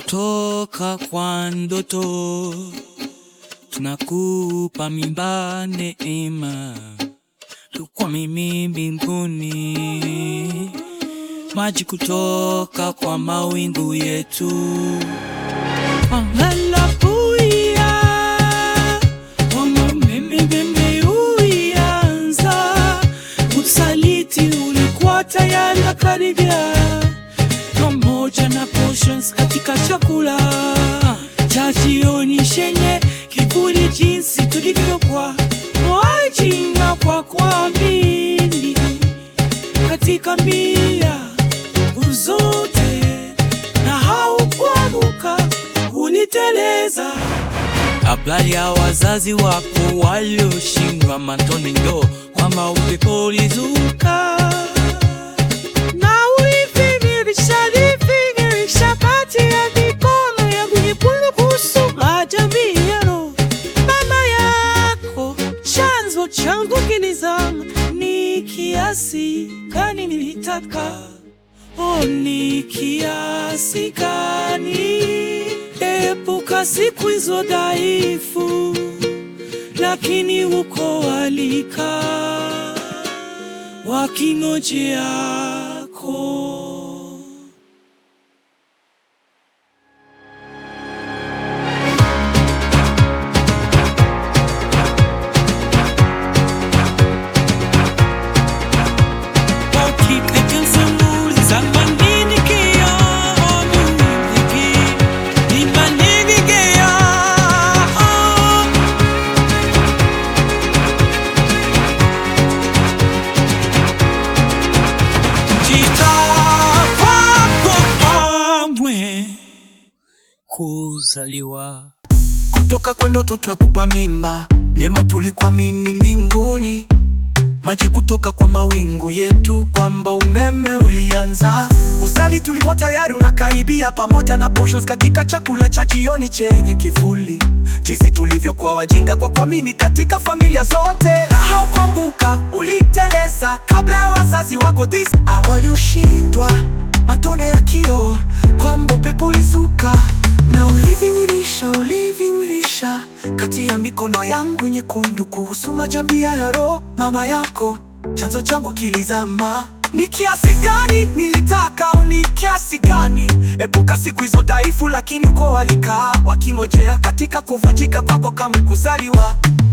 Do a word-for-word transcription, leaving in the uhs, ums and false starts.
kutoka kwa ndoto, tunakupa mimba neema, kwa mimi mbinguni, maji kutoka kwa mawingu yetu. Haleluya, kama mimi mimi ulianza, usaliti ulikuwa tayari karibia, pamoja na portions katika chakula cha jioni chenye kivuli, jinsi tulivyokuwa wajinga kwa kuamini katika mila zote, na haukuanguka uliteleza. Habari ya wazazi wako walioshindwa matone, ndo kwamba upepo ulizuka na ulifingirisha lifingirisha kati ya mikono yangu nyekundu kuhusu majamii yano. Mama yako chanzo changu kinizama, ni kiasi gani nilitaka, oh ni kiasi gani. Epuka siku hizo dhaifu, lakini uko walika wakingojeako. Kuzaliwa kutoka kwa ndoto, twakupa mimba neema, tulikuamini mbinguni, maji kutoka kwa mawingu yetu, kwamba umeme ulianza. Usali tulikuwa tayari unakaribia, pamoja na portions katika chakula cha jioni chenye kivuli, jinsi tulivyokuwa wajinga kwa kuamini katika familia zote, na haukuanguka uliteleza kabla ya wazazi wako. This walioshindwa matone ya kioo, kwamba upepo ulizuka na ulivingirisha ulivingirisha kati ya mikono yangu nyekundu kuhusu majamii ya roho. Mama yako chanzo changu kilizama, ni kiasi gani nilitaka, ni kiasi gani. Epuka siku hizo dhaifu, lakini uko walikaa wakingojea katika kuvunjika kwako kama kuzaliwa.